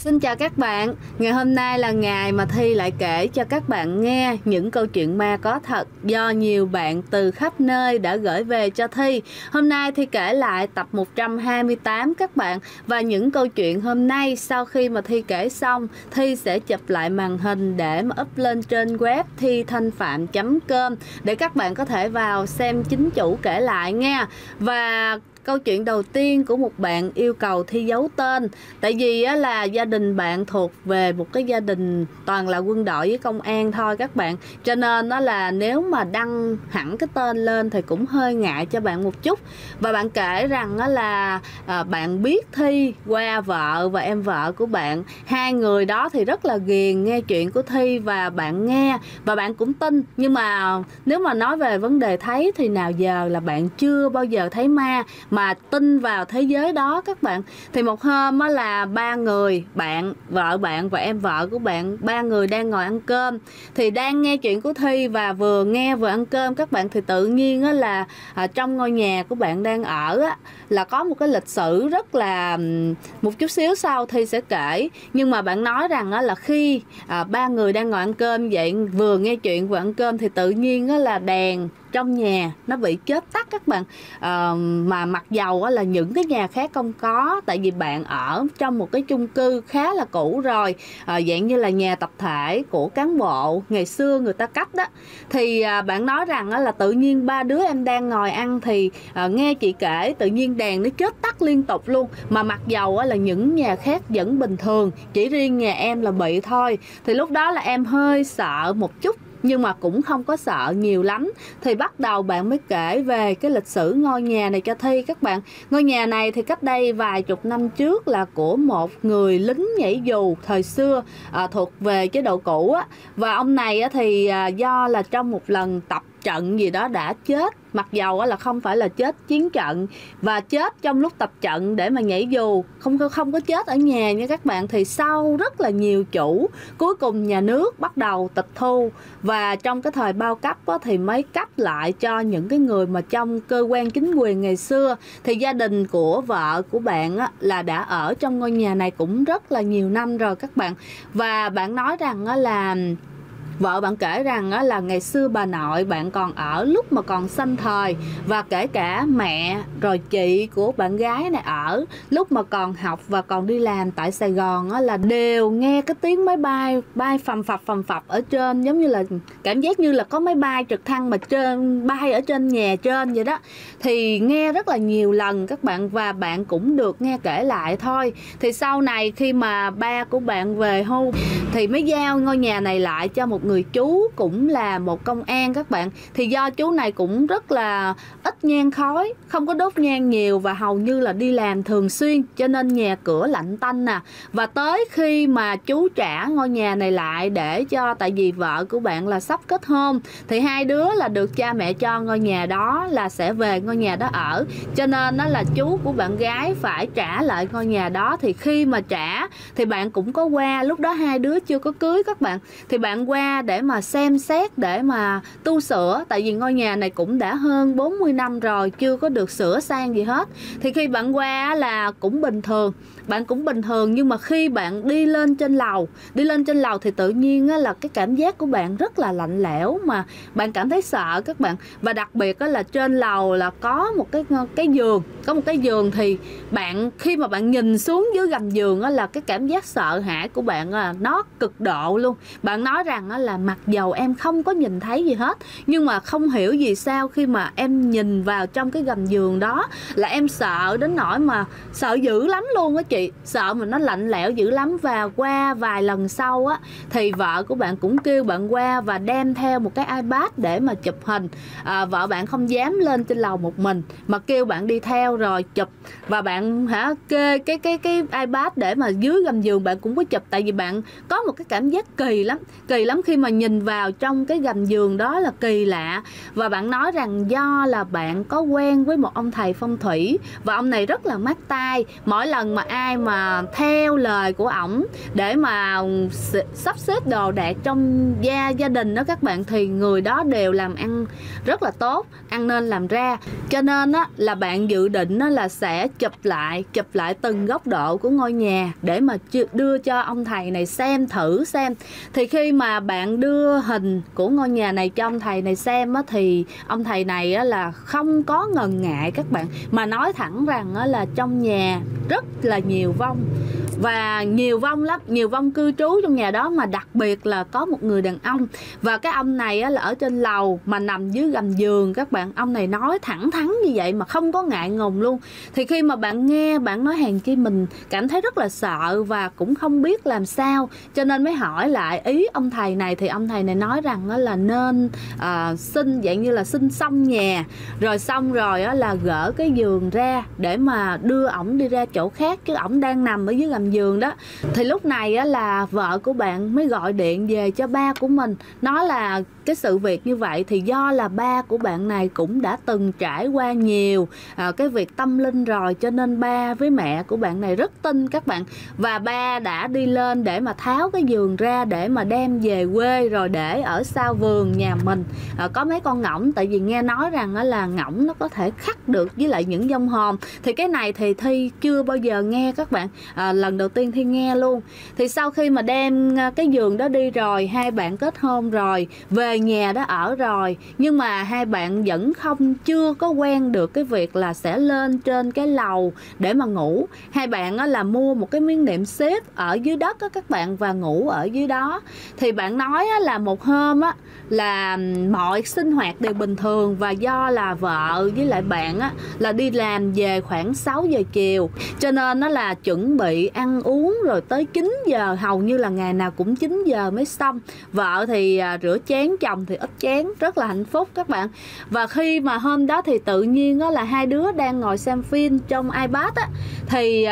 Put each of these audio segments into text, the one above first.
Xin chào các bạn, ngày hôm nay là ngày mà Thi lại kể cho các bạn nghe những câu chuyện ma có thật do nhiều bạn từ khắp nơi đã gửi về cho Thi. Hôm nay Thi kể lại tập 128 các bạn. Và những câu chuyện hôm nay sau khi mà Thi kể xong, Thi sẽ chụp lại màn hình để mà up lên trên web thithanhpham.com để các bạn có thể vào xem chính chủ kể lại nha. Và câu chuyện đầu tiên của một bạn yêu cầu Thi giấu tên. Tại vì là gia đình bạn thuộc về một cái gia đình toàn là quân đội với công an thôi các bạn. Cho nên đó là nếu mà đăng hẳn cái tên lên thì cũng hơi ngại cho bạn một chút. Và bạn kể rằng là bạn biết Thi qua vợ và em vợ của bạn. Hai người đó thì rất là ghiền nghe chuyện của Thi và bạn nghe và bạn cũng tin. Nhưng mà nếu mà nói về vấn đề thấy thì nào giờ là bạn chưa bao giờ thấy ma mà tin vào thế giới đó các bạn. Thì một hôm á là ba người, bạn, vợ bạn và em vợ của bạn, ba người đang ngồi ăn cơm thì đang nghe chuyện của Thi và vừa nghe vừa ăn cơm các bạn. Thì tự nhiên á là trong ngôi nhà của bạn đang ở á là có một cái lịch sử rất là một chút xíu sau Thi sẽ kể. Nhưng mà bạn nói rằng á là khi ba người đang ngồi ăn cơm vậy, vừa nghe chuyện vừa ăn cơm thì tự nhiên á là đèn trong nhà nó bị chớp tắt các bạn. Mà mặc dầu là những cái nhà khác không có, tại vì bạn ở trong một cái chung cư khá là cũ rồi, dạng như là nhà tập thể của cán bộ ngày xưa người ta cấp đó. Thì bạn nói rằng là tự nhiên ba đứa em đang ngồi ăn thì nghe chị kể tự nhiên đèn nó chớp tắt liên tục luôn, mà mặc dầu là những nhà khác vẫn bình thường, chỉ riêng nhà em là bị thôi. Thì lúc đó là em hơi sợ một chút nhưng mà cũng không có sợ nhiều lắm. Thì bắt đầu bạn mới kể về cái lịch sử ngôi nhà này cho Thi các bạn. Ngôi nhà này thì cách đây vài chục năm trước là của một người lính nhảy dù thời xưa, thuộc về chế độ cũ á. Và ông này thì do là trong một lần tập trận gì đó đã chết, mặc dầu là không phải là chết chiến trận và chết trong lúc tập trận để mà nhảy dù, không có chết ở nhà nha các bạn. Thì sau rất là nhiều chủ, cuối cùng nhà nước bắt đầu tịch thu và trong cái thời bao cấp thì mới cấp lại cho những cái người mà trong cơ quan chính quyền ngày xưa. Thì gia đình của vợ của bạn là đã ở trong ngôi nhà này cũng rất là nhiều năm rồi các bạn. Và bạn nói rằng là vợ bạn kể rằng là ngày xưa bà nội bạn còn ở lúc mà còn sanh thời, và kể cả mẹ rồi chị của bạn gái này ở lúc mà còn học và còn đi làm tại Sài Gòn là đều nghe cái tiếng máy bay bay phầm phập ở trên, giống như là cảm giác như là có máy bay trực thăng mà trên bay ở trên nhà trên vậy đó. Thì nghe rất là nhiều lần các bạn, và bạn cũng được nghe kể lại thôi. Thì sau này khi mà ba của bạn về hưu thì mới giao ngôi nhà này lại cho một người chú cũng là một công an các bạn. Thì do chú này cũng rất là ít nhang khói, không có đốt nhang nhiều và hầu như là đi làm thường xuyên, cho nên nhà cửa lạnh tanh nè. Và tới khi mà chú trả ngôi nhà này lại để cho, tại vì vợ của bạn là sắp kết hôn thì hai đứa là được cha mẹ cho ngôi nhà đó là sẽ về ngôi nhà đó ở, cho nên đó là chú của bạn gái phải trả lại ngôi nhà đó. Thì khi mà trả thì bạn cũng có qua, lúc đó hai đứa chưa có cưới các bạn, thì bạn qua để mà xem xét để mà tu sửa, tại vì ngôi nhà này cũng đã hơn 40 năm rồi chưa có được sửa sang gì hết. Thì khi bạn qua là cũng bình thường, bạn cũng bình thường, nhưng mà khi bạn đi lên trên lầu thì tự nhiên là cái cảm giác của bạn rất là lạnh lẽo, mà bạn cảm thấy sợ các bạn. Và đặc biệt là trên lầu là có một cái giường, có một cái giường thì bạn khi mà bạn nhìn xuống dưới gầm giường là cái cảm giác sợ hãi của bạn nó cực độ luôn. Bạn nói rằng là mặc dầu em không có nhìn thấy gì hết, nhưng mà không hiểu gì sao khi mà em nhìn vào trong cái gầm giường đó là em sợ đến nỗi mà sợ dữ lắm luôn á chị, sợ mà nó lạnh lẽo dữ lắm. Và qua vài lần sau thì vợ của bạn cũng kêu bạn qua và đem theo một cái iPad để mà chụp hình. Vợ bạn không dám lên trên lầu một mình mà kêu bạn đi theo rồi chụp, và bạn kê cái iPad để mà dưới gầm giường bạn cũng có chụp, tại vì bạn có một cái cảm giác kỳ lắm khi khi mà nhìn vào trong cái gầm giường đó là kỳ lạ. Và bạn nói rằng do là bạn có quen với một ông thầy phong thủy, và ông này rất là mát tai. Mỗi lần mà ai mà theo lời của ổng để mà sắp xếp đồ đạc trong gia đình đó các bạn, thì người đó đều làm ăn rất là tốt, ăn nên làm ra. Cho nên á, là bạn dự định á, là sẽ chụp lại từng góc độ của ngôi nhà để mà đưa cho ông thầy này xem thử xem. Thì khi mà bạn đưa hình của ngôi nhà này cho ông thầy này xem á, thì ông thầy này á, là không có ngần ngại các bạn, mà nói thẳng rằng á, là trong nhà rất là nhiều vong, và nhiều vong lắm, nhiều vong cư trú trong nhà đó, mà đặc biệt là có một người đàn ông. Và cái ông này á, là ở trên lầu mà nằm dưới gầm giường các bạn. Ông này nói thẳng thắn như vậy mà không có ngại ngùng luôn. Thì khi mà bạn nghe, bạn nói hèn chi mình cảm thấy rất là sợ và cũng không biết làm sao, cho nên mới hỏi lại ý ông thầy này. Thì ông thầy này nói rằng á, là nên xin dạng như là xin xong nhà rồi xong rồi á, là gỡ cái giường ra để mà đưa ổng đi ra chỗ khác, chứ ổng đang nằm ở dưới gầm giường đó. Thì lúc này á, là vợ của bạn mới gọi điện về cho ba của mình, nói là cái sự việc như vậy thì do là ba của bạn này cũng đã từng trải qua nhiều cái việc tâm linh rồi, cho nên ba với mẹ của bạn này rất tin các bạn. Và ba đã đi lên để mà tháo cái giường ra để mà đem về quê rồi để ở sau vườn nhà mình. Có mấy con ngỗng, tại vì nghe nói rằng là ngỗng nó có thể khắc được với lại những vong hồn. Thì cái này thì Thi chưa bao giờ nghe các bạn, lần đầu tiên Thi nghe luôn. Thì sau khi mà đem cái giường đó đi rồi, hai bạn kết hôn rồi, về nhà đó ở rồi, nhưng mà hai bạn vẫn chưa có quen được cái việc là sẽ lên trên cái lầu để mà ngủ. Hai bạn là mua một cái miếng nệm xếp ở dưới đất đó các bạn, và ngủ ở dưới đó. Thì bạn nói là một hôm á, là mọi sinh hoạt đều bình thường, và do là vợ với lại bạn á, là đi làm về khoảng 6 giờ chiều, cho nên nó là chuẩn bị ăn uống rồi tới 9 giờ, hầu như là ngày nào cũng 9 giờ mới xong. Vợ thì rửa chén, chồng thì ít chén, rất là hạnh phúc các bạn. Và khi mà hôm đó thì tự nhiên á, là hai đứa đang ngồi xem phim trong iPad á, thì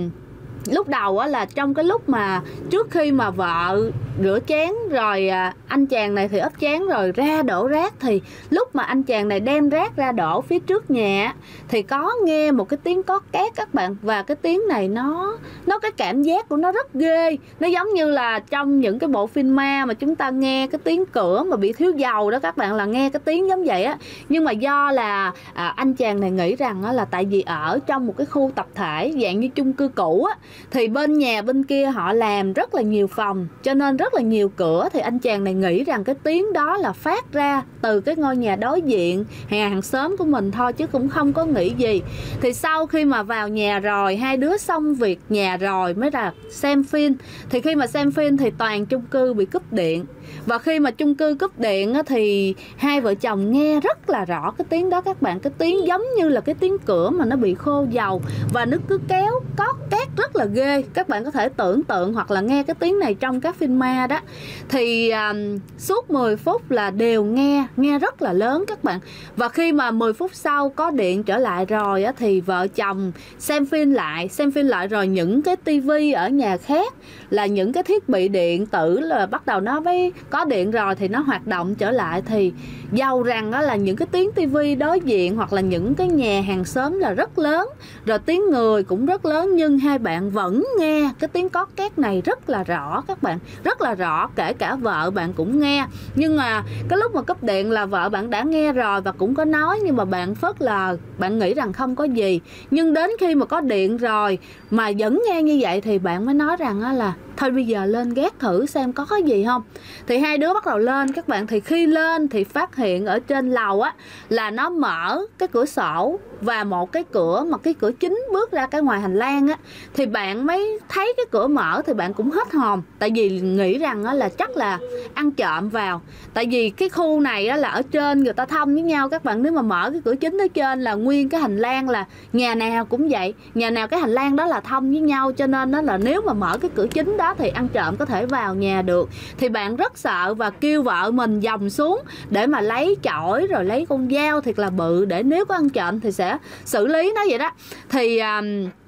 lúc đầu á, là trong cái lúc mà trước khi mà vợ rửa chén rồi anh chàng này thì ấp chén rồi ra đổ rác, thì lúc mà anh chàng này đem rác ra đổ phía trước nhà thì có nghe một cái tiếng cót két các bạn. Và cái tiếng này nó cái cảm giác của nó rất ghê, nó giống như là trong những cái bộ phim ma mà chúng ta nghe cái tiếng cửa mà bị thiếu dầu đó các bạn, là nghe cái tiếng giống vậy á. Nhưng mà do là anh chàng này nghĩ rằng là tại vì ở trong một cái khu tập thể dạng như chung cư cũ á, thì bên nhà bên kia họ làm rất là nhiều phòng, cho nên rất là nhiều cửa. Thì anh chàng này nghĩ rằng cái tiếng đó là phát ra từ cái ngôi nhà đối diện, hàng xóm của mình thôi, chứ cũng không có nghĩ gì. Thì sau khi mà vào nhà rồi, hai đứa xong việc nhà rồi mới là xem phim. Thì khi mà xem phim thì toàn chung cư bị cúp điện. Và khi mà chung cư cúp điện á, thì hai vợ chồng nghe rất là rõ cái tiếng đó các bạn. Cái tiếng giống như là cái tiếng cửa mà nó bị khô dầu, và nó cứ kéo cót két rất là ghê. Các bạn có thể tưởng tượng hoặc là nghe cái tiếng này trong các phim ma đó. Thì suốt 10 phút là đều nghe rất là lớn các bạn. Và khi mà 10 phút sau có điện trở lại rồi á, thì vợ chồng xem phim lại rồi những cái tivi ở nhà khác, là những cái thiết bị điện tử là bắt đầu nó mới có điện rồi thì nó hoạt động trở lại. Thì dầu rằng đó là những cái tiếng tivi đối diện hoặc là những cái nhà hàng xóm là rất lớn, rồi tiếng người cũng rất lớn, nhưng hai bạn vẫn nghe cái tiếng cót két này rất là rõ các bạn, rất là rõ, kể cả vợ bạn cũng nghe. Nhưng mà cái lúc mà cúp điện là vợ bạn đã nghe rồi và cũng có nói, nhưng mà bạn phớt lờ, bạn nghĩ rằng không có gì. Nhưng đến khi mà có điện rồi mà vẫn nghe như vậy thì bạn mới nói rằng là thôi bây giờ lên gác thử xem có gì không. Thì hai đứa bắt đầu lên các bạn. Thì khi lên thì phát hiện ở trên lầu á, là nó mở cái cửa sổ và một cái cửa, mà cái cửa chính bước ra cái ngoài hành lang á. Thì bạn mới thấy cái cửa mở thì bạn cũng hết hồn, tại vì nghĩ rằng á, là chắc là ăn trộm vào. Tại vì cái khu này á, là ở trên người ta thông với nhau các bạn. Nếu mà mở cái cửa chính ở trên là nguyên cái hành lang, là nhà nào cũng vậy, nhà nào cái hành lang đó là thông với nhau, cho nên đó là nếu mà mở cái cửa chính đó thì ăn trộm có thể vào nhà được. Thì bạn rất sợ và kêu vợ mình dòng xuống để mà lấy chổi rồi lấy con dao thiệt là bự, để nếu có ăn trộm thì sẽ xử lý nó vậy đó. Thì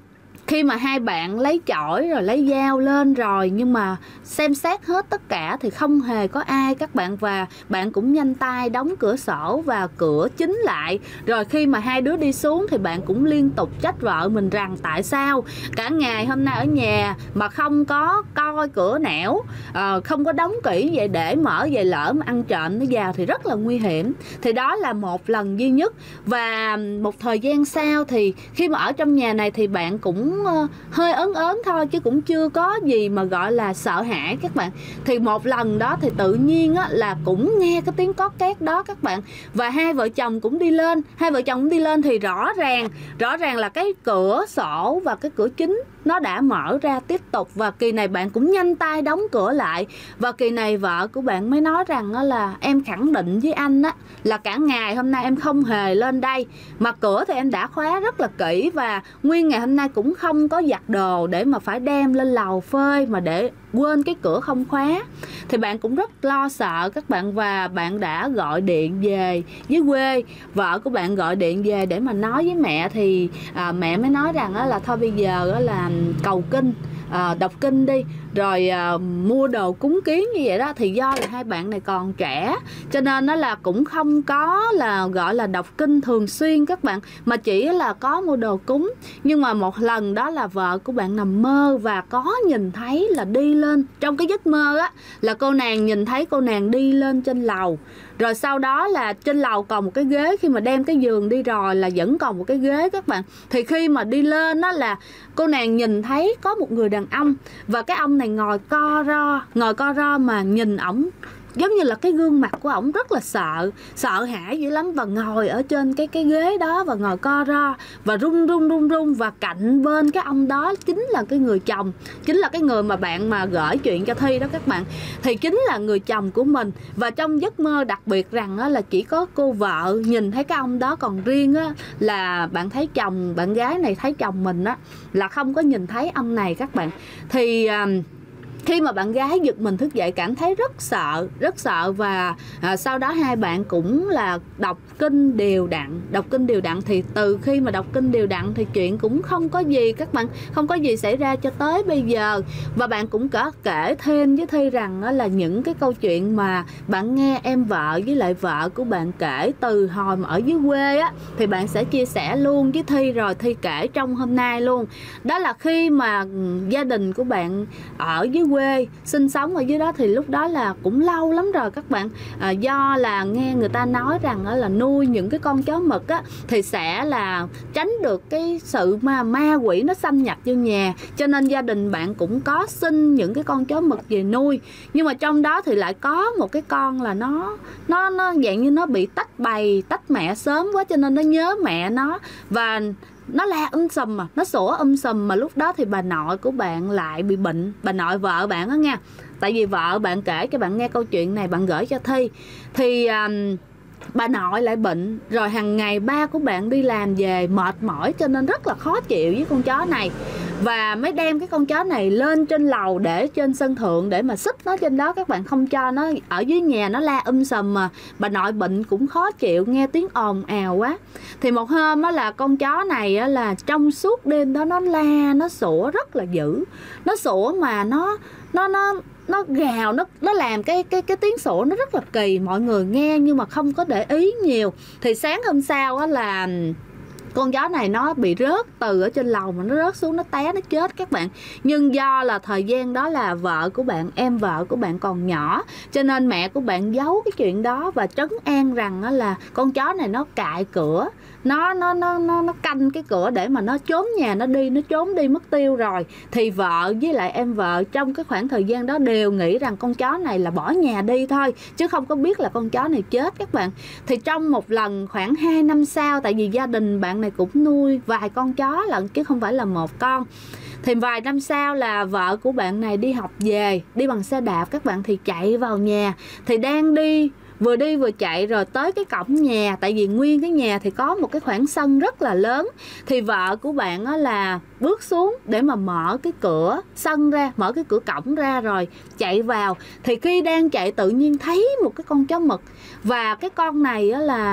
khi mà hai bạn lấy chổi rồi lấy dao lên rồi, nhưng mà xem xét hết tất cả thì không hề có ai các bạn, và bạn cũng nhanh tay đóng cửa sổ và cửa chính lại. Rồi khi mà hai đứa đi xuống thì bạn cũng liên tục trách vợ mình rằng tại sao cả ngày hôm nay ở nhà mà không có coi cửa nẻo, không có đóng kỹ vậy, để mở vậy lỡ mà ăn trộm nó vào thì rất là nguy hiểm. Thì đó là một lần duy nhất. Và một thời gian sau thì khi mà ở trong nhà này thì bạn cũng hơi ớn ớn thôi, chứ cũng chưa có gì mà gọi là sợ hãi các bạn. Thì một lần đó thì tự nhiên á, là cũng nghe cái tiếng cót két đó các bạn, và hai vợ chồng cũng đi lên thì rõ ràng là cái cửa sổ và cái cửa chính nó đã mở ra tiếp tục. Và kỳ này bạn cũng nhanh tay đóng cửa lại. Và kỳ này vợ của bạn mới nói rằng là em khẳng định với anh á, là cả ngày hôm nay em không hề lên đây, mà cửa thì em đã khóa rất là kỹ, và nguyên ngày hôm nay cũng không có giặt đồ để mà phải đem lên lầu phơi mà để quên cái cửa không khóa. Thì bạn cũng rất lo sợ các bạn, và bạn đã gọi điện về với quê. Vợ của bạn gọi điện về để mà nói với mẹ, thì mẹ mới nói rằng là thôi bây giờ là cầu kinh, đọc kinh đi, rồi mua đồ cúng kiến như vậy đó. Thì do là hai bạn này còn trẻ cho nên nó là cũng không có là gọi là đọc kinh thường xuyên các bạn, mà chỉ là có mua đồ cúng. Nhưng mà một lần đó là vợ của bạn nằm mơ và có nhìn thấy là đi lên trong cái giấc mơ á, là cô nàng nhìn thấy cô nàng đi lên trên lầu. Rồi sau đó là trên lầu còn một cái ghế, khi mà đem cái giường đi rồi là vẫn còn một cái ghế các bạn. Thì khi mà đi lên đó là cô nàng nhìn thấy có một người đàn ông, và cái ông này ngồi co ro mà nhìn ổng giống như là cái gương mặt của ổng rất là sợ hãi dữ lắm, và ngồi ở trên cái ghế đó và ngồi co ro và run. Và cạnh bên cái ông đó chính là cái người chồng, chính là cái người mà bạn mà gửi chuyện cho Thi đó các bạn, thì chính là người chồng của mình. Và trong giấc mơ đặc biệt rằng á, là chỉ có cô vợ nhìn thấy cái ông đó, còn riêng á, là bạn thấy chồng, bạn gái này thấy chồng mình á, là không có nhìn thấy ông này các bạn. Thì khi mà bạn gái giật mình thức dậy cảm thấy rất sợ, và sau đó hai bạn cũng là đọc kinh đều đặn. Thì từ khi mà đọc kinh đều đặn thì chuyện cũng không có gì các bạn, không có gì xảy ra cho tới bây giờ. Và bạn cũng có kể thêm với Thi rằng là những cái câu chuyện mà bạn nghe em vợ với lại vợ của bạn kể từ hồi mà ở dưới quê á, thì bạn sẽ chia sẻ luôn với Thi, rồi Thi kể trong hôm nay luôn. Đó là khi mà gia đình của bạn ở dưới quê sinh sống ở dưới đó, thì lúc đó là cũng lâu lắm rồi các bạn. Do là nghe người ta nói rằng là nuôi những cái con chó mực á, thì sẽ là tránh được cái sự ma quỷ nó xâm nhập vô nhà, cho nên gia đình bạn cũng có sinh những cái con chó mực về nuôi. Nhưng mà trong đó thì lại có một cái con là nó dạng như nó bị tách mẹ sớm quá, cho nên nó nhớ mẹ nó, và nó la sùm mà nó sủa sùm. Mà lúc đó thì bà nội của bạn lại bị bệnh, bà nội vợ bạn đó nha, tại vì vợ bạn kể cho bạn nghe câu chuyện này, bạn gửi cho Thi. Thì bà nội lại bệnh, rồi hàng ngày ba của bạn đi làm về mệt mỏi, cho nên rất là khó chịu với con chó này, và mới đem cái con chó này lên trên lầu để trên sân thượng để mà xích nó trên đó các bạn, không cho nó ở dưới nhà nó la sùm. Mà bà nội bệnh cũng khó chịu, nghe tiếng ồn ào quá. Thì một hôm á là con chó này á, là trong suốt đêm đó nó la, nó sủa rất là dữ, nó sủa mà nó gào, nó làm cái tiếng sủa nó rất là kỳ, mọi người nghe nhưng mà không có để ý nhiều. Thì sáng hôm sau á là con chó này nó bị rớt từ ở trên lầu mà nó rớt xuống, nó té, nó chết các bạn. Nhưng do là thời gian đó là vợ của bạn, em vợ của bạn còn nhỏ, cho nên mẹ của bạn giấu cái chuyện đó và trấn an rằng là con chó này nó cạy cửa, nó canh cái cửa để mà nó trốn nhà, nó trốn đi mất tiêu rồi. Thì vợ với lại em vợ trong cái khoảng thời gian đó đều nghĩ rằng con chó này là bỏ nhà đi thôi, chứ không có biết là con chó này chết các bạn. Thì trong một lần khoảng 2 năm sau, tại vì gia đình bạn này cũng nuôi vài con chó lận chứ không phải là một con, thì vài năm sau là vợ của bạn này đi học về, đi bằng xe đạp các bạn, thì chạy vào nhà, thì đang đi vừa chạy rồi tới cái cổng nhà, tại vì nguyên cái nhà thì có một cái khoảng sân rất là lớn. Thì vợ của bạn á là bước xuống để mà mở cái cửa sân ra, mở cái cửa cổng ra rồi chạy vào. Thì khi đang chạy tự nhiên thấy một cái con chó mực, và cái con này á là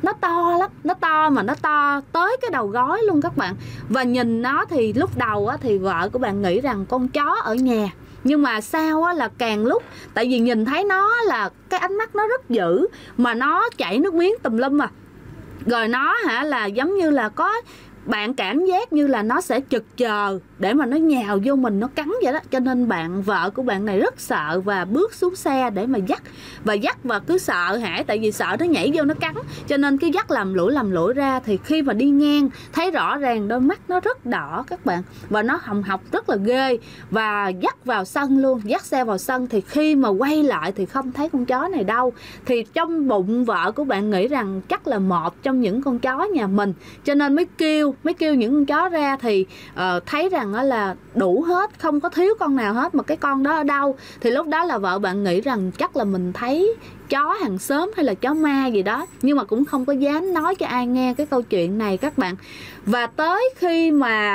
nó to lắm, nó to mà nó to tới cái đầu gối luôn các bạn. Và nhìn nó thì lúc đầu á, thì vợ của bạn nghĩ rằng con chó ở nhà, nhưng mà sau á, là càng lúc, tại vì nhìn thấy nó là cái ánh mắt nó rất dữ, mà nó chảy nước miếng tùm lum rồi nó là giống như là có, bạn cảm giác như là nó sẽ chực chờ để mà nó nhào vô mình, nó cắn vậy đó. Cho nên vợ của bạn này rất sợ và bước xuống xe để mà dắt. Và cứ sợ hãi, tại vì sợ nó nhảy vô nó cắn, cho nên cứ dắt làm lũi ra. Thì khi mà đi ngang thấy rõ ràng đôi mắt nó rất đỏ các bạn, và nó hồng hộc rất là ghê. Và dắt vào sân luôn, dắt xe vào sân. Thì khi mà quay lại thì không thấy con chó này đâu. Thì trong bụng vợ của bạn nghĩ rằng chắc là một trong những con chó nhà mình, cho nên mới kêu những con chó ra. Thì thấy rằng là đủ hết, không có thiếu con nào hết, mà cái con đó ở đâu. Thì lúc đó là vợ bạn nghĩ rằng chắc là mình thấy chó hàng xóm hay là chó ma gì đó, nhưng mà cũng không có dám nói cho ai nghe cái câu chuyện này các bạn. Và tới khi mà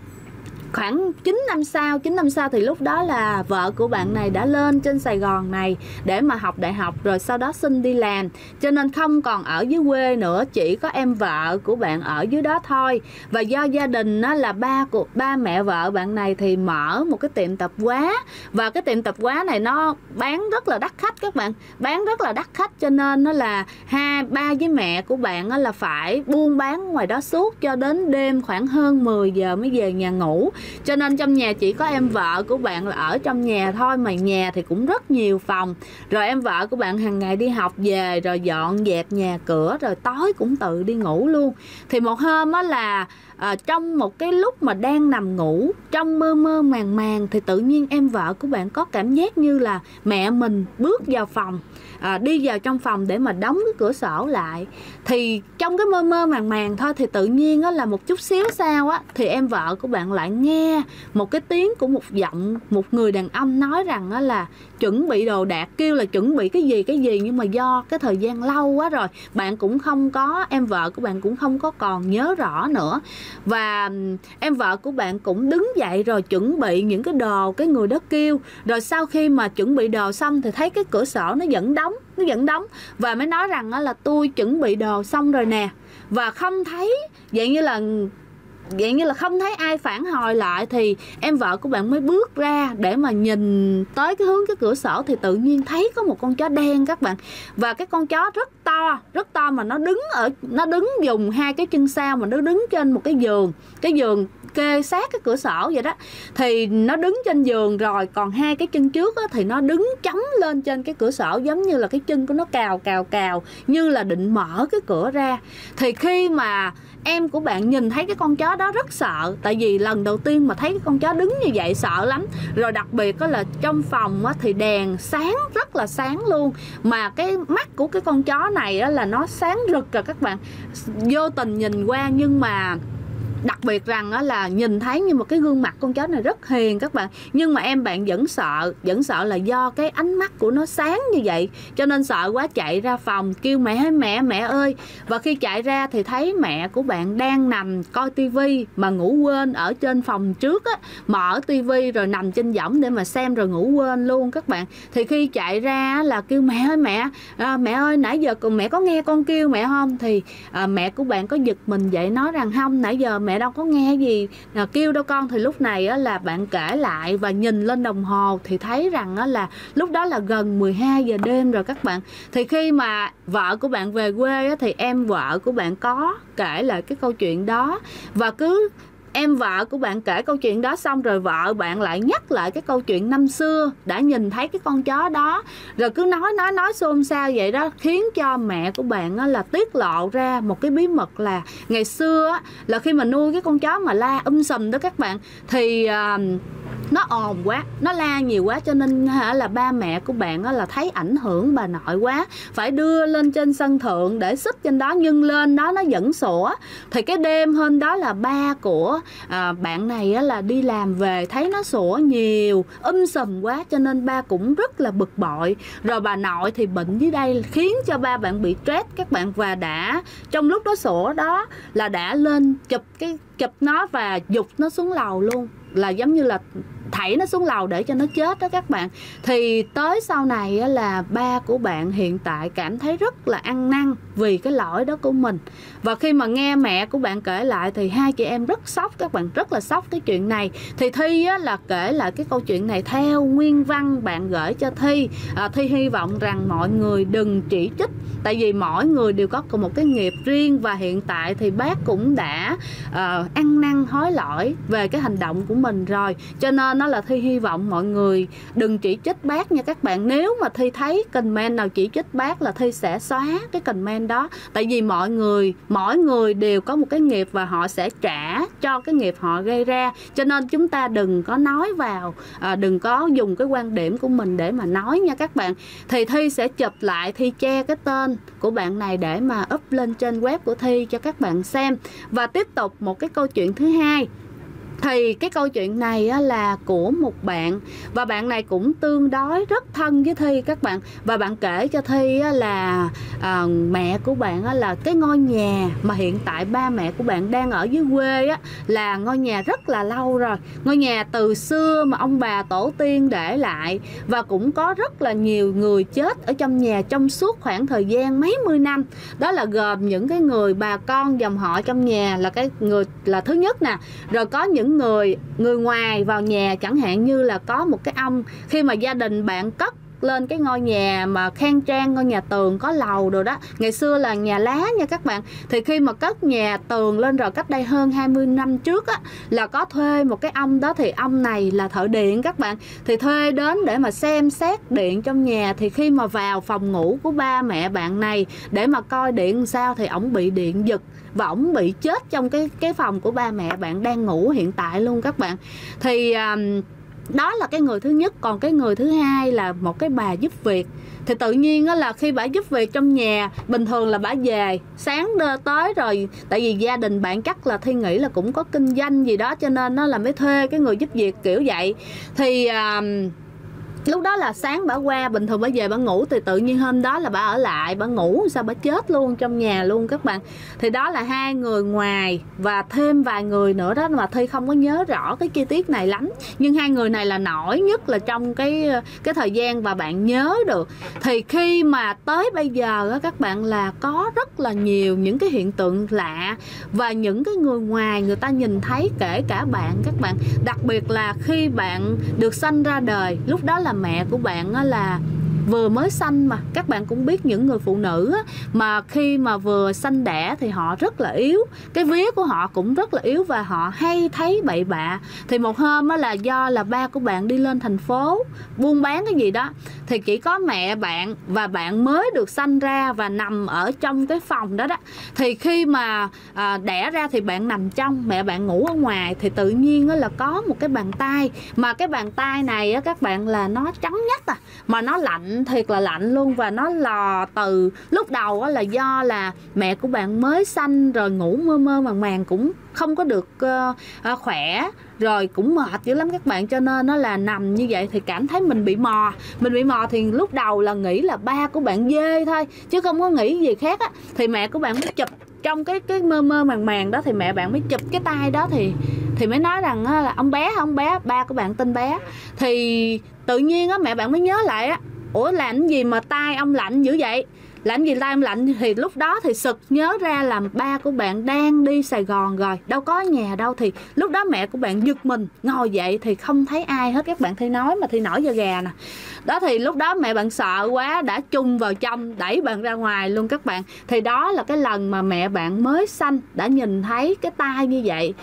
khoảng 9 năm sau thì lúc đó là vợ của bạn này đã lên trên Sài Gòn này để mà học đại học, rồi sau đó xin đi làm, cho nên không còn ở dưới quê nữa, chỉ có em vợ của bạn ở dưới đó thôi. Và do gia đình đó là ba mẹ vợ bạn này thì mở một cái tiệm tạp hóa, và cái tiệm tạp hóa này nó bán rất là đắt khách các bạn, bán rất là đắt khách, cho nên nó là ba với mẹ của bạn là phải buôn bán ngoài đó suốt cho đến đêm khoảng hơn 10 giờ mới về nhà ngủ. Cho nên trong nhà chỉ có em vợ của bạn là ở trong nhà thôi, mà nhà thì cũng rất nhiều phòng. Rồi em vợ của bạn hàng ngày đi học về rồi dọn dẹp nhà cửa, rồi tối cũng tự đi ngủ luôn. Thì một hôm á là trong một cái lúc mà đang nằm ngủ, trong mơ mơ màng màng, thì tự nhiên em vợ của bạn có cảm giác như là mẹ mình bước vào phòng, đi vào trong phòng để mà đóng cái cửa sổ lại. Thì trong cái mơ mơ màng màng thôi, thì tự nhiên á, là một chút xíu sau á, thì em vợ của bạn lại nghe một cái tiếng của một người đàn ông nói rằng á, là chuẩn bị đồ đạc, kêu là chuẩn bị cái gì, nhưng mà do cái thời gian lâu quá rồi, bạn cũng không có, em vợ của bạn cũng không có còn nhớ rõ nữa. Và em vợ của bạn cũng đứng dậy rồi chuẩn bị những cái đồ cái người đó kêu. Rồi sau khi mà chuẩn bị đồ xong thì thấy cái cửa sổ nó vẫn đóng, và mới nói rằng là tôi chuẩn bị đồ xong rồi nè. Và không thấy, dạng như là không thấy ai phản hồi lại. Thì em vợ của bạn mới bước ra để mà nhìn tới cái hướng cái cửa sổ, thì tự nhiên thấy có một con chó đen các bạn. Và cái con chó rất to mà nó đứng dùng hai cái chân sau, mà nó đứng trên một cái giường kê sát cái cửa sổ vậy đó. Thì nó đứng trên giường, rồi còn hai cái chân trước á, thì nó đứng chống lên trên cái cửa sổ, giống như là cái chân của nó cào như là định mở cái cửa ra. Thì khi mà em của bạn nhìn thấy cái con chó đó rất sợ, tại vì lần đầu tiên mà thấy cái con chó đứng như vậy sợ lắm. Rồi đặc biệt đó là trong phòng á, thì đèn sáng, rất là sáng luôn, mà cái mắt của cái con chó này á, là nó sáng rực rồi các bạn. Vô tình nhìn qua, nhưng mà đặc biệt rằng á, là nhìn thấy như một cái gương mặt con chó này rất hiền các bạn. Nhưng mà em bạn vẫn sợ là do cái ánh mắt của nó sáng như vậy, cho nên sợ quá chạy ra phòng kêu mẹ ơi. Và khi chạy ra thì thấy mẹ của bạn đang nằm coi tivi, mà ngủ quên ở trên phòng trước á, mở tivi rồi nằm trên võng để mà xem rồi ngủ quên luôn các bạn. Thì khi chạy ra là kêu mẹ ơi nãy giờ mẹ có nghe con kêu mẹ không? Thì mẹ của bạn có giật mình dậy nói rằng không, nãy giờ mẹ đâu có nghe gì kêu đâu con. Thì lúc này á, là bạn kể lại và nhìn lên đồng hồ thì thấy rằng á, là lúc đó là gần 12 giờ đêm rồi các bạn. Thì khi mà vợ của bạn về quê á, thì em vợ của bạn có kể lại cái câu chuyện đó. Và cứ em vợ của bạn kể câu chuyện đó xong rồi vợ bạn lại nhắc lại cái câu chuyện năm xưa đã nhìn thấy cái con chó đó. Rồi cứ nói xôn xao vậy đó, khiến cho mẹ của bạn á, là tiết lộ ra một cái bí mật là ngày xưa á, là khi mà nuôi cái con chó mà la sùm đó các bạn, thì nó ồn quá, nó la nhiều quá, cho nên là ba mẹ của bạn là thấy ảnh hưởng bà nội quá, phải đưa lên trên sân thượng để xích trên đó, nhưng lên đó nó vẫn sủa. Thì cái đêm hôm đó là ba của bạn này là đi làm về thấy nó sủa nhiều, sùm quá, cho nên ba cũng rất là bực bội. Rồi bà nội thì bệnh dưới đây khiến cho ba bạn bị stress các bạn, và đã trong lúc đó sủa đó là đã lên chụp nó và giục nó xuống lầu luôn, là giống như là thảy nó xuống lầu để cho nó chết đó các bạn. Thì tới sau này á, là ba của bạn hiện tại cảm thấy rất là ăn năn vì cái lỗi đó của mình. Và khi mà nghe mẹ của bạn kể lại thì hai chị em rất sốc, các bạn rất là sốc cái chuyện này. Thì Thi á, là kể lại cái câu chuyện này theo nguyên văn bạn gửi cho Thi. Thi hy vọng rằng mọi người đừng chỉ trích, tại vì mỗi người đều có một cái nghiệp riêng, và hiện tại thì bác cũng đã ăn năn hối lỗi về cái hành động của mình rồi. Cho nên nó là Thi hy vọng mọi người đừng chỉ trích bác nha các bạn. Nếu mà Thi thấy comment nào chỉ trích bác là Thi sẽ xóa cái comment đó. Tại vì mỗi người đều có một cái nghiệp và họ sẽ trả cho cái nghiệp họ gây ra. Cho nên chúng ta đừng có nói vào, đừng có dùng cái quan điểm của mình để mà nói nha các bạn. Thì Thi sẽ chụp lại, Thi che cái tên của bạn này để mà up lên trên web của Thi cho các bạn xem. Và tiếp tục một cái câu chuyện thứ hai. Thì cái câu chuyện này á, là của một bạn, và bạn này cũng tương đối rất thân với Thi các bạn. Và bạn kể cho Thi á, là mẹ của bạn á, là cái ngôi nhà mà hiện tại ba mẹ của bạn đang ở dưới quê á, là ngôi nhà rất là lâu rồi. Ngôi nhà từ xưa mà ông bà tổ tiên để lại, và cũng có rất là nhiều người chết ở trong nhà trong suốt khoảng thời gian mấy mươi năm. Đó là gồm những cái người bà con dòng họ trong nhà là cái người là thứ nhất nè. Rồi có những người ngoài vào nhà, chẳng hạn như là có một cái ông, khi mà gia đình bạn cất lên cái ngôi nhà mà khang trang, ngôi nhà tường có lầu rồi đó, ngày xưa là nhà lá nha các bạn. Thì khi mà cất nhà tường lên rồi, cách đây hơn 20 năm trước á, là có thuê một cái ông đó. Thì ông này là thợ điện các bạn. Thì thuê đến để mà xem xét điện trong nhà. Thì khi mà vào phòng ngủ của ba mẹ bạn này để mà coi điện làm sao, thì ổng bị điện giật và ổng bị chết trong cái phòng của ba mẹ bạn đang ngủ hiện tại luôn các bạn. Thì đó là cái người thứ nhất. Còn cái người thứ hai là một cái bà giúp việc. Thì tự nhiên á, là khi bà giúp việc trong nhà, bình thường là bà về sáng tới rồi, tại vì gia đình bạn chắc là Thi nghĩ là cũng có kinh doanh gì đó, cho nên nó là mới thuê cái người giúp việc kiểu vậy. Thì lúc đó là sáng bà qua, bình thường bà về bà ngủ, thì tự nhiên hôm đó là bà ở lại, bà ngủ sao bà chết luôn trong nhà luôn các bạn. Thì đó là hai người ngoài và thêm vài người nữa đó, mà Thi không có nhớ rõ cái chi tiết này lắm. Nhưng hai người này là nổi nhất là trong cái thời gian và bạn nhớ được. Thì khi mà tới bây giờ đó, các bạn, là có rất là nhiều những cái hiện tượng lạ, và những cái người ngoài người ta nhìn thấy, kể cả bạn các bạn. Đặc biệt là khi bạn được sanh ra đời, lúc đó là mẹ của bạn á, là vừa mới sanh, mà các bạn cũng biết những người phụ nữ á, mà khi mà vừa sanh đẻ thì họ rất là yếu, cái vía của họ cũng rất là yếu, và họ hay thấy bậy bạ. Thì một hôm á, là do là ba của bạn đi lên thành phố buôn bán cái gì đó, thì chỉ có mẹ bạn và bạn mới được sanh ra và nằm ở trong cái phòng đó đó. Thì khi mà đẻ ra thì bạn nằm trong, mẹ bạn ngủ ở ngoài. Thì tự nhiên á, là có một cái bàn tay, mà cái bàn tay này á, các bạn, là nó trắng nhách mà nó lạnh, thiệt là lạnh luôn. Và nó lò từ lúc đầu á, là do là mẹ của bạn mới sanh rồi, ngủ mơ mơ màng màng, cũng không có được khỏe, rồi cũng mệt dữ lắm các bạn. Cho nên nó là nằm như vậy thì cảm thấy mình bị mò. Thì lúc đầu là nghĩ là ba của bạn dê thôi, chứ không có nghĩ gì khác á. Thì mẹ của bạn mới chụp trong cái mơ mơ màng màng đó, thì mẹ bạn mới chụp cái tay đó, thì mới nói rằng là ông bé, ba của bạn tên Bé. Thì tự nhiên á, mẹ bạn mới nhớ lại á, ủa làm gì mà tay ông lạnh dữ vậy, làm gì tay ông lạnh. Thì lúc đó thì sực nhớ ra là ba của bạn đang đi Sài Gòn rồi, đâu có nhà đâu. Thì lúc đó mẹ của bạn giật mình ngồi dậy thì không thấy ai hết các bạn. Thi nói mà Thi nổi da gà nè đó. Thì lúc đó mẹ bạn sợ quá, đã chung vào trong đẩy bạn ra ngoài luôn các bạn. Thì đó là cái lần mà mẹ bạn mới sanh đã nhìn thấy cái tay như vậy.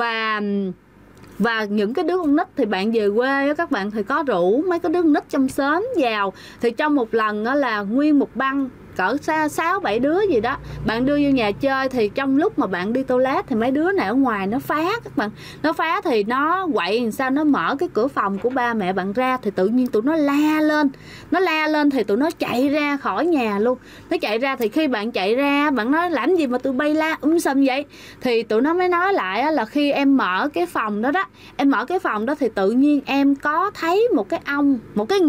Và những cái đứa con nít thì bạn về quê á các bạn, thì có rủ mấy cái đứa con nít trong xóm vào. Thì trong một lần đó là nguyên một băng cỡ 6-7 đứa gì đó, bạn đưa vô nhà chơi. Thì trong lúc mà bạn đi toilet thì mấy đứa này ở ngoài nó phá các bạn. Nó phá thì nó quậy làm sao nó mở cái cửa phòng của ba mẹ bạn ra. Thì tự nhiên tụi nó la lên. Thì tụi nó chạy ra khỏi nhà luôn. Nó chạy ra, thì khi bạn chạy ra, bạn nói làm gì mà tụi bay la sầm vậy. Thì tụi nó mới nói lại là khi em mở cái phòng đó thì tự nhiên em có thấy một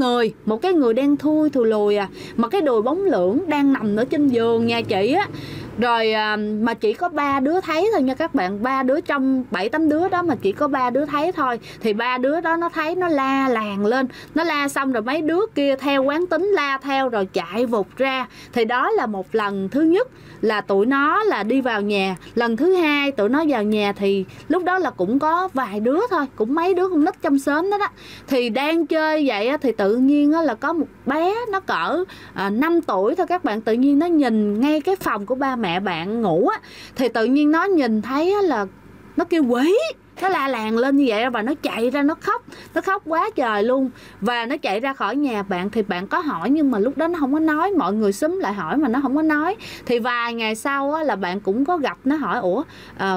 cái người đen thui thù lùi mà cái đùi bóng lưỡng đang nằm ở trên giường nhà chị á. Rồi mà chỉ có 3 đứa thấy thôi nha các bạn, 3 đứa trong 7-8 đứa đó mà chỉ có 3 đứa thấy thôi. Thì 3 đứa đó nó thấy nó la làng lên, nó la xong rồi mấy đứa kia theo quán tính la theo rồi chạy vụt ra. Thì đó là một lần thứ nhất là tụi nó là đi vào nhà. Lần thứ hai tụi nó vào nhà thì lúc đó là cũng có vài đứa thôi, cũng mấy đứa con nít trong xóm đó đó. Thì đang chơi vậy thì tự nhiên là có một bé nó cỡ 5 tuổi thôi các bạn. Tự nhiên nó nhìn ngay cái phòng của ba mẹ bạn ngủ á, thì tự nhiên nó nhìn thấy là nó kêu quỷ, nó la làng lên như vậy và nó chạy ra, nó khóc quá trời luôn. Và nó chạy ra khỏi nhà bạn. Thì bạn có hỏi nhưng mà lúc đó nó không có nói, mọi người xúm lại hỏi mà nó không có nói. Thì vài ngày sau á, là bạn cũng có gặp nó, hỏi ủa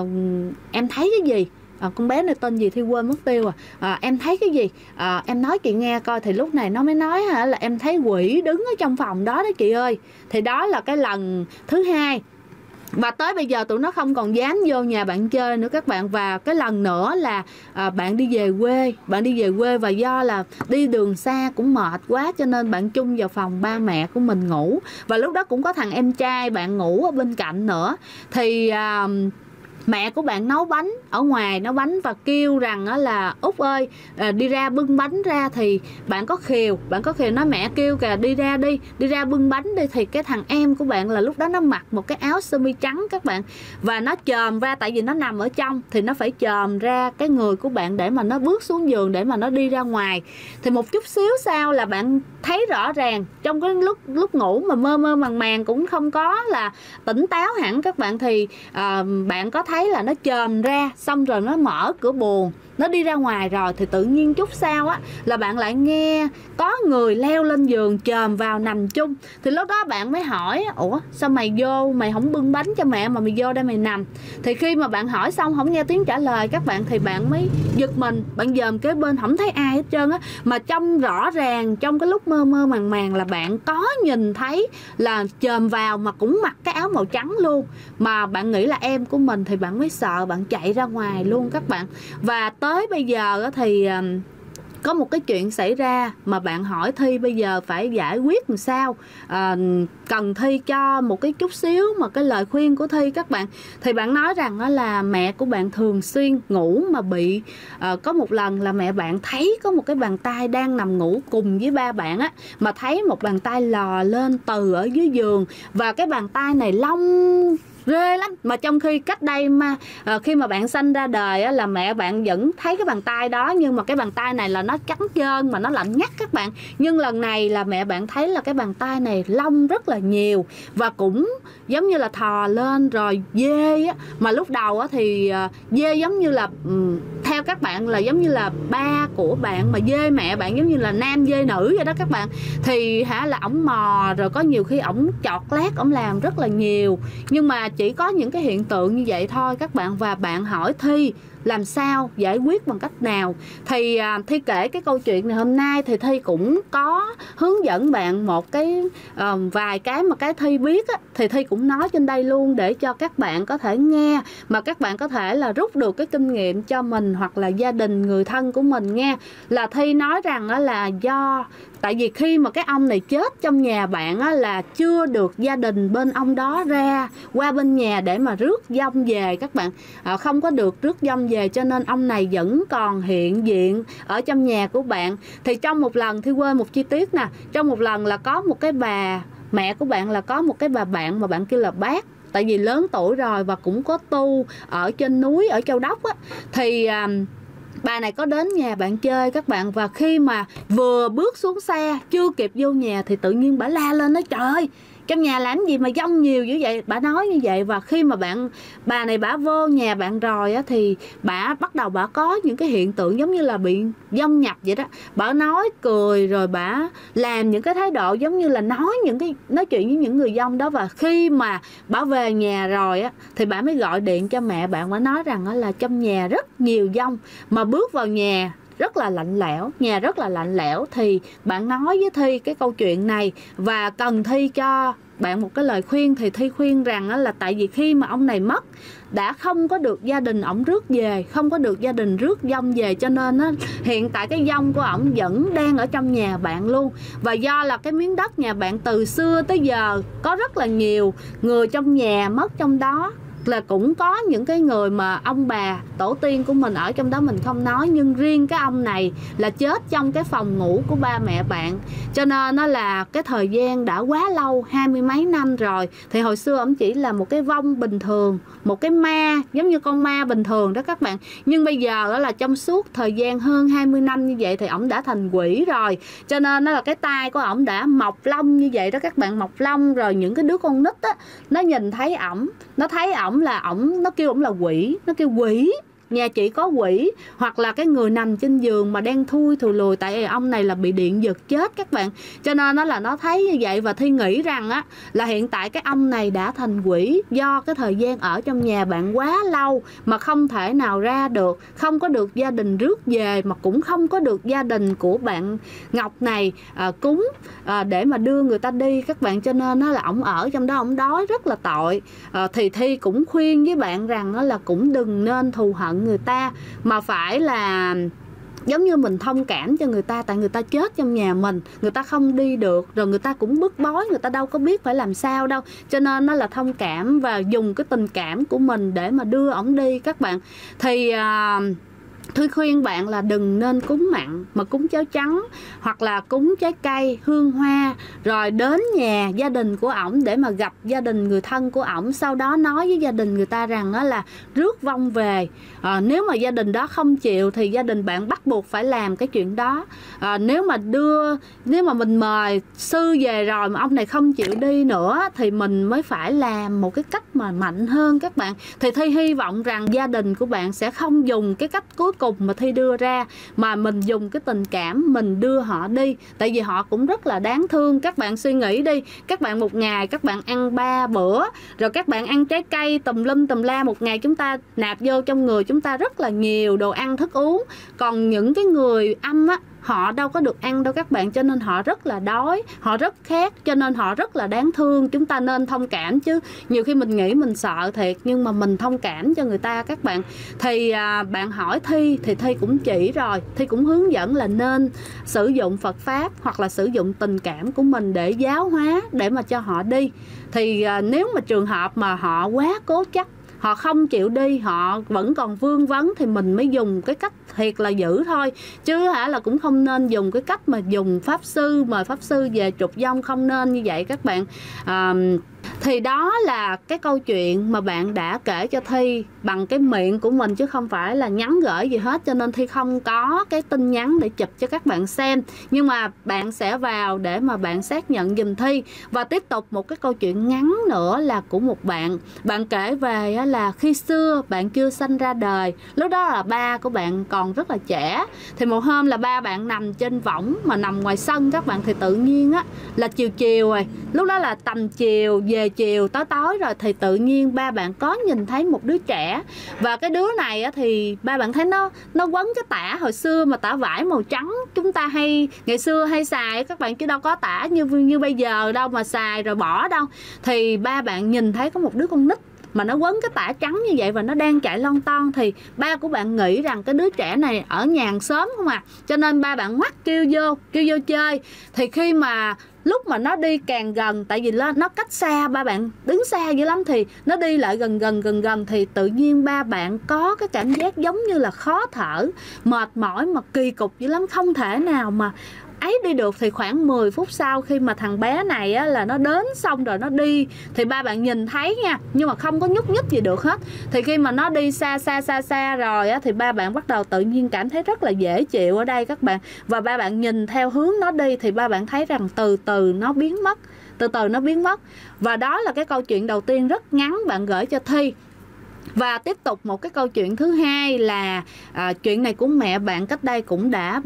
em thấy cái gì? Con bé này tên gì thì quên mất tiêu em thấy cái gì? Em nói chị nghe coi. Thì lúc này nó mới nói là em thấy quỷ đứng ở trong phòng đó đó chị ơi. Thì đó là cái lần thứ hai. Và tới bây giờ tụi nó không còn dám vô nhà bạn chơi nữa các bạn. Và cái lần nữa là bạn đi về quê, và do là đi đường xa cũng mệt quá cho nên bạn chung vào phòng ba mẹ của mình ngủ. Và lúc đó cũng có thằng em trai bạn ngủ ở bên cạnh nữa. Thì mẹ của bạn nấu bánh ở ngoài, nấu bánh và kêu rằng là Út ơi đi ra bưng bánh ra. Thì bạn có khều nói mẹ kêu kìa, đi ra bưng bánh đi. Thì cái thằng em của bạn là lúc đó nó mặc một cái áo sơ mi trắng các bạn, và nó chồm ra, tại vì nó nằm ở trong thì nó phải chồm ra cái người của bạn để mà nó bước xuống giường để mà nó đi ra ngoài. Thì một chút xíu sau là bạn thấy rõ ràng trong cái lúc ngủ mà mơ mơ màng màng cũng không có là tỉnh táo hẳn các bạn. Thì bạn có thấy là nó chồm ra xong rồi nó mở cửa buồng, nó đi ra ngoài rồi. Thì tự nhiên chút sau á là bạn lại nghe có người leo lên giường chồm vào nằm chung. Thì lúc đó bạn mới hỏi ủa sao mày vô mày không bưng bánh cho mẹ mà mày vô đây mày nằm? Thì khi mà bạn hỏi xong không nghe tiếng trả lời các bạn, thì bạn mới giật mình, bạn dòm kế bên không thấy ai hết trơn á. Mà trong rõ ràng trong cái lúc mơ mơ màng màng là bạn có nhìn thấy là chồm vào mà cũng mặc cái áo màu trắng luôn. Mà bạn nghĩ là em của mình thì bạn mới sợ, bạn chạy ra ngoài luôn các bạn. Và tới bây giờ thì có một cái chuyện xảy ra mà bạn hỏi Thi bây giờ phải giải quyết làm sao. Cần Thi cho một cái chút xíu mà cái lời khuyên của Thi các bạn. Thì bạn nói rằng là mẹ của bạn thường xuyên ngủ mà bị có một lần là mẹ bạn thấy có một cái bàn tay đang nằm ngủ cùng với ba bạn á, mà thấy một bàn tay lò lên từ ở dưới giường, và cái bàn tay này lông ghê lắm. Mà trong khi cách đây mà khi mà bạn sanh ra đời á, là mẹ bạn vẫn thấy cái bàn tay đó, nhưng mà cái bàn tay này là nó trắng trơn mà nó lạnh ngắt các bạn. Nhưng lần này là mẹ bạn thấy là cái bàn tay này lông rất là nhiều và cũng giống như là thò lên rồi dê á. Mà lúc đầu á thì dê giống như là theo các bạn là giống như là ba của bạn, mà dê mẹ bạn giống như là nam dê nữ vậy đó các bạn. Thì là ổng mò rồi có nhiều khi ổng chọt lát, ổng làm rất là nhiều. Nhưng mà chỉ có những cái hiện tượng như vậy thôi các bạn. Và bạn hỏi Thi làm sao, giải quyết bằng cách nào. Thì Thi kể cái câu chuyện này hôm nay thì Thi cũng có hướng dẫn bạn một cái vài cái mà cái Thi biết á, thì Thi cũng nói trên đây luôn để cho các bạn có thể nghe, mà các bạn có thể là rút được cái kinh nghiệm cho mình hoặc là gia đình người thân của mình nghe. Là Thi nói rằng đó là do tại vì khi mà cái ông này chết trong nhà bạn á, là chưa được gia đình bên ông đó ra qua bên nhà để mà rước vong về các bạn, không có được rước vong về, cho nên ông này vẫn còn hiện diện ở trong nhà của bạn. Thì trong một lần Thi quên một chi tiết nè, trong một lần là có một cái bà mẹ của bạn là có một cái bà bạn mà bạn kêu là bác, tại vì lớn tuổi rồi và cũng có tu ở trên núi ở Châu Đốc á. Thì bà này có đến nhà bạn chơi các bạn, và khi mà vừa bước xuống xe chưa kịp vô nhà thì tự nhiên bà la lên nói trời ơi, trong nhà làm gì mà vong nhiều dữ vậy, bà nói như vậy. Và khi mà bà này bả vô nhà bạn rồi á, thì bả bắt đầu bả có những cái hiện tượng giống như là bị vong nhập vậy đó. Bả nói cười rồi bả làm những cái thái độ giống như là nói chuyện với những người vong đó. Và khi mà bả về nhà rồi á thì bả mới gọi điện cho mẹ bạn, bả nói rằng là trong nhà rất nhiều vong, mà bước vào nhà rất là lạnh lẽo, nhà rất là lạnh lẽo, thì bạn nói với Thi cái câu chuyện này và cần Thi cho bạn một cái lời khuyên. Thì Thi khuyên rằng là tại vì khi mà ông này mất, đã không có được gia đình ổng rước về, không có được gia đình rước dông về, cho nên á, hiện tại cái dông của ổng vẫn đang ở trong nhà bạn luôn. Và do là cái miếng đất nhà bạn từ xưa tới giờ có rất là nhiều người trong nhà mất trong đó, là cũng có những cái người mà ông bà tổ tiên của mình ở trong đó mình không nói, nhưng riêng cái ông này là chết trong cái phòng ngủ của ba mẹ bạn. Cho nên nó là cái thời gian đã quá lâu, 20 mấy năm rồi. Thì hồi xưa ông chỉ là một cái vong bình thường, một cái ma giống như con ma bình thường đó các bạn. Nhưng bây giờ đó là trong suốt thời gian hơn 20 năm như vậy thì ổng đã thành quỷ rồi. Cho nên nó là cái tai của ổng đã mọc lông như vậy đó các bạn, mọc lông. Rồi những cái đứa con nít á, nó nhìn thấy ổng, nó thấy ổng là ổng, nó kêu ổng là quỷ, nó kêu quỷ, nhà chị có quỷ. Hoặc là cái người nằm trên giường mà đen thui thùi lùi, tại vì ông này là bị điện giật chết các bạn. Cho nên nó là nó thấy như vậy. Và Thi nghĩ rằng á là hiện tại cái ông này đã thành quỷ do cái thời gian ở trong nhà bạn quá lâu mà không thể nào ra được, không có được gia đình rước về, mà cũng không có được gia đình của bạn Ngọc này cúng để mà đưa người ta đi các bạn. Cho nên nó là ổng ở trong đó ổng đói rất là tội. Thì Thi cũng khuyên với bạn rằng đó là cũng đừng nên thù hận người ta, mà phải là giống như mình thông cảm cho người ta. Tại người ta chết trong nhà mình, người ta không đi được, rồi người ta cũng bức bối, người ta đâu có biết phải làm sao đâu. Cho nên nó là thông cảm và dùng cái tình cảm của mình để mà đưa ổng đi các bạn. Thì Tôi khuyên bạn là đừng nên cúng mặn, mà cúng cháo trắng hoặc là cúng trái cây, hương hoa, rồi đến nhà gia đình của ổng để mà gặp gia đình người thân của ổng. Sau đó nói với gia đình người ta rằng đó là rước vong về. Nếu mà gia đình đó không chịu thì gia đình bạn bắt buộc phải làm cái chuyện đó. Nếu mà mình mời sư về rồi mà ông này không chịu đi nữa thì mình mới phải làm một cái cách mà mạnh hơn các bạn. Thì Thi hy vọng rằng gia đình của bạn sẽ không dùng cái cách cuối cùng mà Thi đưa ra, mà mình dùng cái tình cảm mình đưa họ đi. Tại vì họ cũng rất là đáng thương. Các bạn suy nghĩ đi, các bạn một ngày các bạn ăn 3 bữa, rồi các bạn ăn trái cây tùm lum tùm la, một ngày chúng ta nạp vô trong người chúng ta rất là nhiều đồ ăn thức uống. Còn những cái người âm á, họ đâu có được ăn đâu các bạn, cho nên họ rất là đói, họ rất khát, cho nên họ rất là đáng thương. Chúng ta nên thông cảm chứ. Nhiều khi mình nghĩ mình sợ thiệt, nhưng mà mình thông cảm cho người ta các bạn. Thì bạn hỏi Thi thì Thi cũng chỉ rồi, Thi cũng hướng dẫn là nên sử dụng Phật Pháp hoặc là sử dụng tình cảm của mình để giáo hóa, để mà cho họ đi. Thì nếu mà trường hợp mà họ quá cố chấp, họ không chịu đi, họ vẫn còn vương vấn thì mình mới dùng cái cách thiệt là dữ thôi. Chứ là cũng không nên dùng cái cách mà dùng pháp sư, mời pháp sư về trục vong, không nên như vậy các bạn. Thì đó là cái câu chuyện mà bạn đã kể cho Thi bằng cái miệng của mình chứ không phải là nhắn gửi gì hết, cho nên Thi không có cái tin nhắn để chụp cho các bạn xem. Nhưng mà bạn sẽ vào để mà bạn xác nhận giùm Thi. Và tiếp tục một cái câu chuyện ngắn nữa là của một bạn kể về là khi xưa bạn chưa sanh ra đời, lúc đó là ba của bạn còn rất là trẻ. Thì một hôm là ba bạn nằm trên võng mà nằm ngoài sân các bạn, thì tự nhiên là chiều rồi, lúc đó là tầm chiều, về chiều tối rồi, thì tự nhiên ba bạn có nhìn thấy một đứa trẻ. Và cái đứa này thì ba bạn thấy nó quấn cái tả hồi xưa mà tả vải màu trắng chúng ta ngày xưa hay xài các bạn, chứ đâu có tả như bây giờ đâu mà xài rồi bỏ đâu. Thì ba bạn nhìn thấy có một đứa con nít mà nó quấn cái tả trắng như vậy và nó đang chạy lon ton. Thì ba của bạn nghĩ rằng cái đứa trẻ này ở nhà hàng xóm không à, cho nên ba bạn ngoắt kêu vô chơi. Thì khi mà lúc mà nó đi càng gần, tại vì nó cách xa, ba bạn đứng xa dữ lắm, thì nó đi lại gần thì tự nhiên ba bạn có cái cảm giác giống như là khó thở, mệt mỏi mà kỳ cục dữ lắm, không thể nào mà ấy đi được. Thì khoảng 10 phút sau khi mà thằng bé này là nó đến xong rồi nó đi, thì ba bạn nhìn thấy nha, nhưng mà không có nhúc nhích gì được hết. Thì khi mà nó đi xa rồi thì ba bạn bắt đầu tự nhiên cảm thấy rất là dễ chịu ở đây các bạn. Và ba bạn nhìn theo hướng nó đi thì ba bạn thấy rằng từ từ nó biến mất. Và đó là cái câu chuyện đầu tiên rất ngắn bạn gửi cho Thi. Và tiếp tục một cái câu chuyện thứ hai là chuyện này của mẹ bạn cách đây cũng đã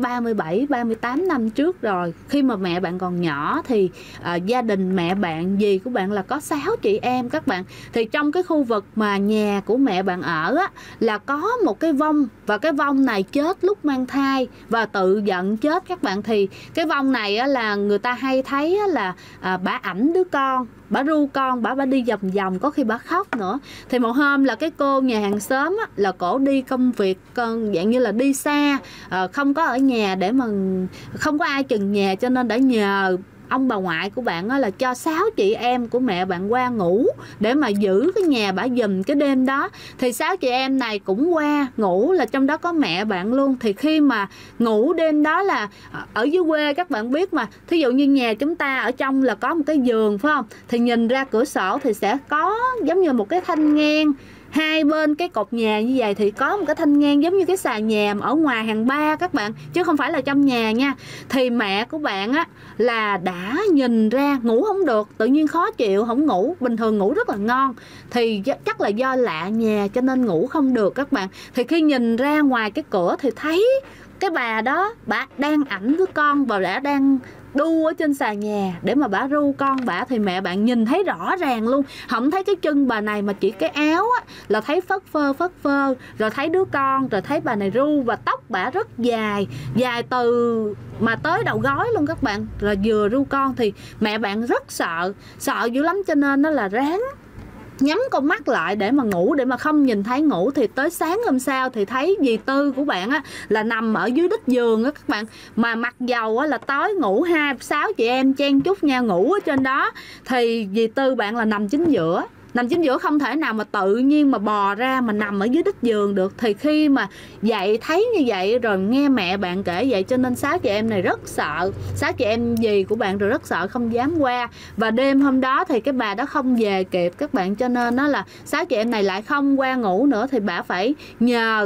37-38 năm trước rồi. Khi mà mẹ bạn còn nhỏ thì gia đình mẹ bạn, dì của bạn là có 6 chị em các bạn. Thì trong cái khu vực mà nhà của mẹ bạn ở á, là có một cái vong, và cái vong này chết lúc mang thai và tự giận chết các bạn. Thì cái vong này á, là người ta hay thấy á, là bả ẵm đứa con, bả ru con, bả đi vòng vòng, có khi bả khóc nữa. Thì một hôm là cái cô nhà hàng xóm á, là cổ đi công việc dạng như là đi xa, không có ở nhà để mà không có ai chừng nhà, cho nên đã nhờ ông bà ngoại của bạn á, là cho 6 chị em của mẹ bạn qua ngủ để mà giữ cái nhà bả giùm cái đêm đó. Thì 6 chị em này cũng qua ngủ, là trong đó có mẹ bạn luôn. Thì khi mà ngủ đêm đó là ở dưới quê các bạn biết mà, thí dụ như nhà chúng ta ở trong là có một cái giường phải không, thì nhìn ra cửa sổ thì sẽ có giống như một cái thanh ngang, hai bên cái cột nhà như vậy thì có một cái thanh ngang giống như cái xà nhà ở ngoài hàng ba các bạn, chứ không phải là trong nhà nha. Thì mẹ của bạn á là đã nhìn ra ngủ không được, tự nhiên khó chịu không ngủ, bình thường ngủ rất là ngon, thì chắc là do lạ nhà cho nên ngủ không được các bạn. Thì khi nhìn ra ngoài cái cửa thì thấy cái bà đó, bà đang ẵm đứa con và đã đang đu ở trên xà nhà để mà bả ru con bả. Thì mẹ bạn nhìn thấy rõ ràng luôn, không thấy cái chân bà này mà chỉ cái áo á, là thấy phất phơ, rồi thấy đứa con, rồi thấy bà này ru, và tóc bả rất dài, dài từ mà tới đầu gối luôn các bạn, rồi vừa ru con. Thì mẹ bạn rất sợ dữ lắm, cho nên nó là ráng nhắm con mắt lại để mà ngủ, để mà không nhìn thấy ngủ. Thì tới sáng hôm sau thì thấy dì Tư của bạn á là nằm ở dưới đít giường á các bạn, mà mặc dầu á là tối ngủ 6 chị em chen chúc nhau ngủ ở trên đó. Thì dì Tư bạn là nằm chính giữa, không thể nào mà tự nhiên mà bò ra mà nằm ở dưới đít giường được. Thì khi mà dậy thấy như vậy rồi nghe mẹ bạn kể vậy, cho nên 6 chị em này rất sợ, 6 chị em dì của bạn rồi rất sợ, không dám qua. Và đêm hôm đó thì cái bà đó không về kịp các bạn, cho nên nó là 6 chị em này lại không qua ngủ nữa. Thì bà phải nhờ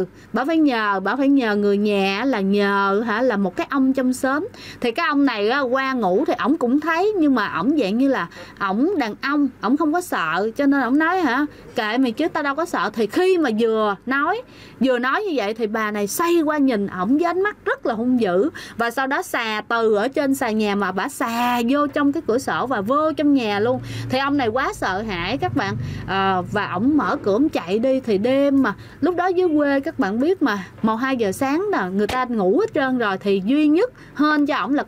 người nhà là nhờ là một cái ông trong xóm. Thì cái ông này qua ngủ thì ổng cũng thấy, nhưng mà ổng dạng như là ổng đàn ông, ổng không có sợ, cho nên ổng nói kệ mày chứ tao đâu có sợ. Thì khi mà vừa nói như vậy thì bà này xoay qua nhìn ổng với ánh mắt rất là hung dữ, và sau đó xà từ ở trên xà nhà mà bả xà vô trong cái cửa sổ và vô trong nhà luôn. Thì ông này quá sợ hãi các bạn, và ổng mở cửa ổng chạy đi. Thì đêm mà lúc đó dưới quê các bạn biết mà, 1-2 giờ sáng nè, người ta ngủ hết trơn rồi, thì duy nhất hên cho ổng là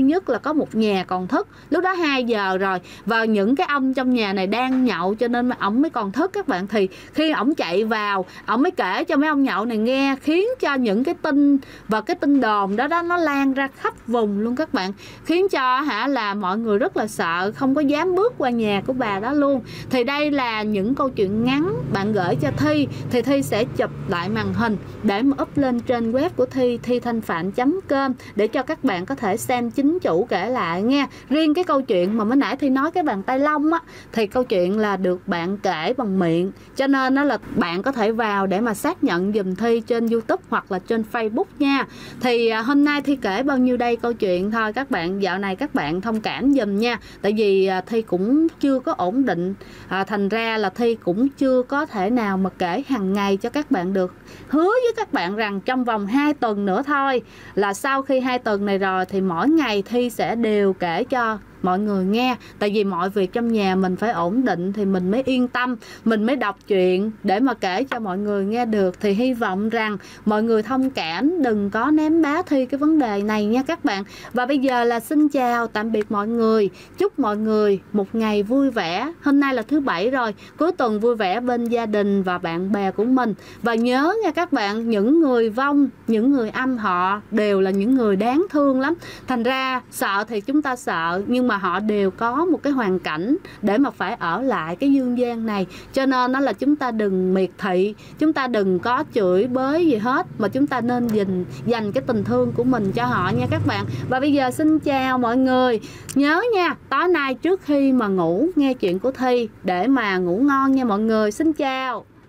có một nhà còn thức. Lúc đó 2 giờ rồi, và những cái ông trong nhà này đang nhậu, cho nên mà ổng mới còn thức các bạn. Thì khi ổng chạy vào, ổng mới kể cho mấy ông nhậu này nghe, khiến cho những cái tin và cái tin đồn đó nó lan ra khắp vùng luôn các bạn, khiến cho là mọi người rất là sợ, không có dám bước qua nhà của bà đó luôn. Thì đây là những câu chuyện ngắn bạn gửi cho Thi, thì Thi sẽ chụp lại màn hình để mà up lên trên web của Thi, thithanhphạn.com, để cho các bạn có thể xem chính chủ kể lại nha. Riêng cái câu chuyện mà mới nãy Thi nói cái bàn tay lông á, thì câu chuyện là được bạn kể bằng miệng, cho nên đó là bạn có thể vào để mà xác nhận dùm Thi trên YouTube hoặc là trên Facebook nha. Thì hôm nay Thi kể bao nhiêu đây câu chuyện thôi các bạn, dạo này các bạn thông cảm dùm nha, tại vì Thi cũng chưa có ổn định, thành ra là Thi cũng chưa có thể nào mà kể hàng ngày cho các bạn được. Hứa với các bạn rằng trong vòng 2 tuần nữa thôi, là sau khi 2 tuần này rồi thì mỗi ngày Thi sẽ đều kể cho mọi người nghe. Tại vì mọi việc trong nhà mình phải ổn định thì mình mới yên tâm, mình mới đọc chuyện để mà kể cho mọi người nghe được. Thì hy vọng rằng mọi người thông cảm, đừng có ném bá Thi cái vấn đề này nha các bạn. Và bây giờ là xin chào tạm biệt mọi người, chúc mọi người một ngày vui vẻ. Hôm nay là thứ Bảy rồi, cuối tuần vui vẻ bên gia đình và bạn bè của mình. Và nhớ nha các bạn, những người vong, những người âm họ đều là những người đáng thương lắm. Thành ra sợ thì chúng ta sợ, nhưng mà họ đều có một cái hoàn cảnh để mà phải ở lại cái dương gian này. Cho nên đó là chúng ta đừng miệt thị, chúng ta đừng có chửi bới gì hết, mà chúng ta nên dành cái tình thương của mình cho họ nha các bạn. Và bây giờ xin chào mọi người. Nhớ nha, tối nay trước khi mà ngủ nghe chuyện của Thi để mà ngủ ngon nha mọi người. Xin chào.